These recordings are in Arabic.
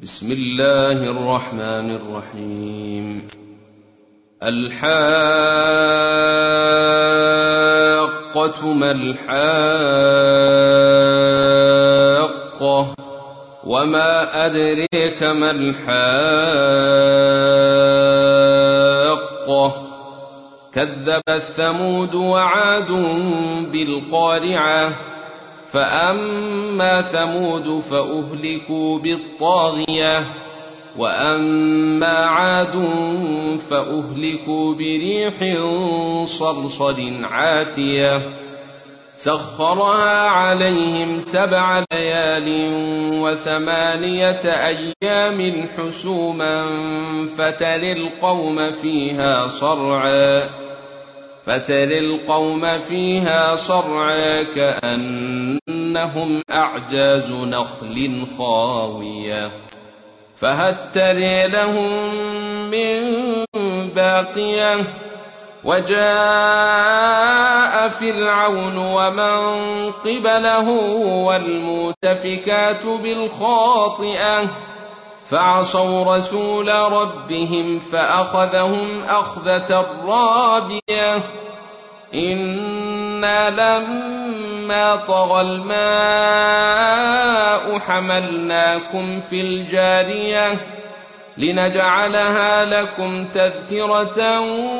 بسم الله الرحمن الرحيم. الحاقة ما الحاقة وما أدريك ما الحاقة كذبت ثمود وعاد بالقارعة فأما ثمود فأهلكوا بالطاغية وأما عاد فأهلكوا بريح صرصر عاتية سخرها عليهم 7 ليال و8 أيام حسوما فترى القوم فيها صرعى كأنهم أعجاز نخل خاوية فهل ترى لهم من باقية وجاء فرعون ومن قبله والمؤتفكات بالخاطئة فعصوا رسول ربهم فأخذهم أخذة رابية إنا لما طغى الماء حملناكم في الجارية لنجعلها لكم تذكرة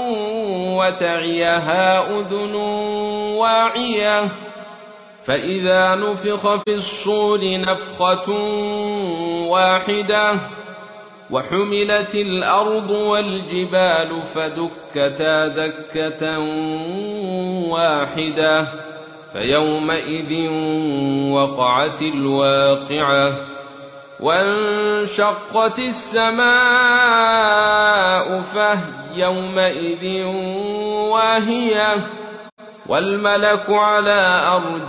وتعيها أذن واعية فإذا نفخ في الصور نفخة واحدة وحملت الأرض والجبال فدكتا دكة واحدة فيومئذ وقعت الواقعة وانشقت السماء فهي يومئذ واهية والملك على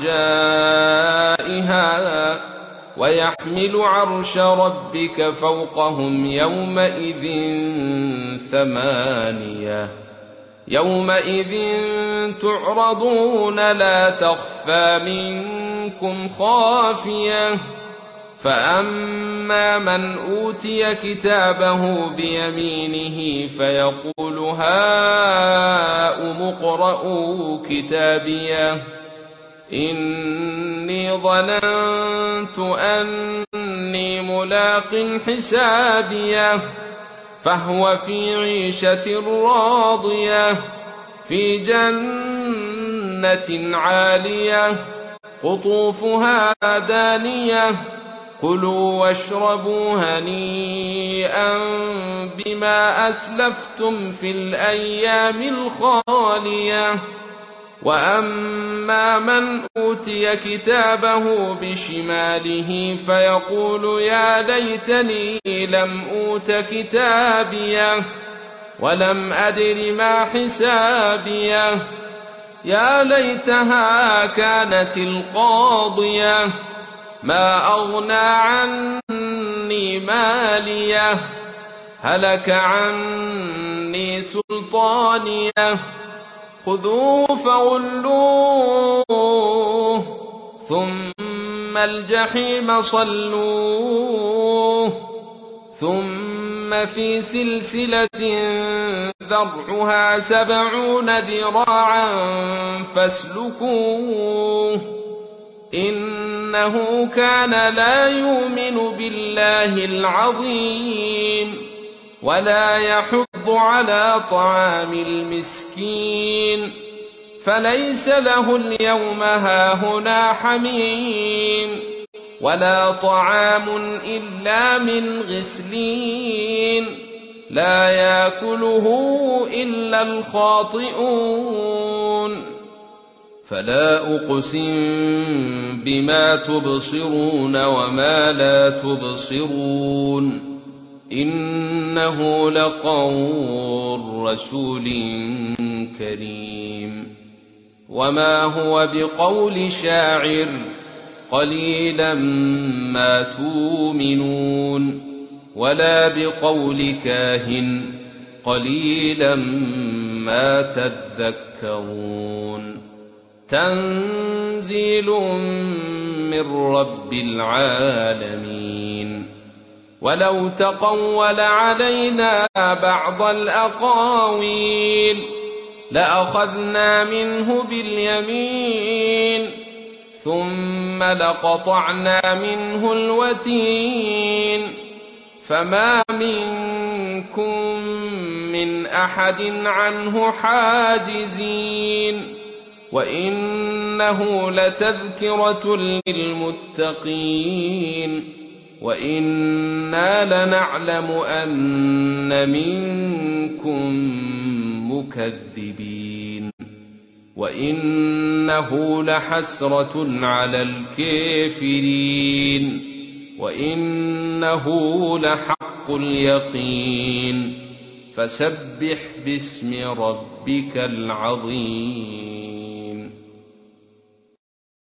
أرجائها ويحمل عرش ربك فوقهم يومئذ 8 يومئذ تعرضون لا تخفى منكم خافية فأما من أوتي كتابه بيمينه فيقول هاؤم اقرءوا كتابيه إني ظننت أني ملاق حسابيه فهو في عيشة راضية في جنة عالية قطوفها دانية كلوا واشربوا هنيئا بما أسلفتم في الأيام الخالية وأما من أوتي كتابه بشماله فيقول يا ليتني لم أوت كتابيه ولم أدر ما حسابيه يا ليتها كانت القاضية ما أغنى عني ماليه هلك عني سلطانيه خذوه فغلوه ثم الجحيم صلوه ثم في سلسلة ذرعها 70 ذراعا فاسلكوه إنه كان لا يؤمن بالله العظيم ولا يحض على طعام المسكين فليس له اليوم هاهنا حميم ولا طعام إلا من غسلين لا يأكله إلا الخاطئون فلا أقسم بما تبصرون وما لا تبصرون إنه لقول رسول كريم وما هو بقول شاعر قليلا ما تؤمنون ولا بقول كاهن قليلا ما تذكرون تنزيل من رب العالمين ولو تقول علينا بعض الأقاويل لأخذنا منه باليمين ثم لقطعنا منه الوتين فما منكم من أحد عنه حاجزين وإنه لتذكرة للمتقين وإنا لنعلم أن منكم مكذبين وإنه لحسرة على الكافرين وإنه لحق اليقين فسبح باسم ربك العظيم.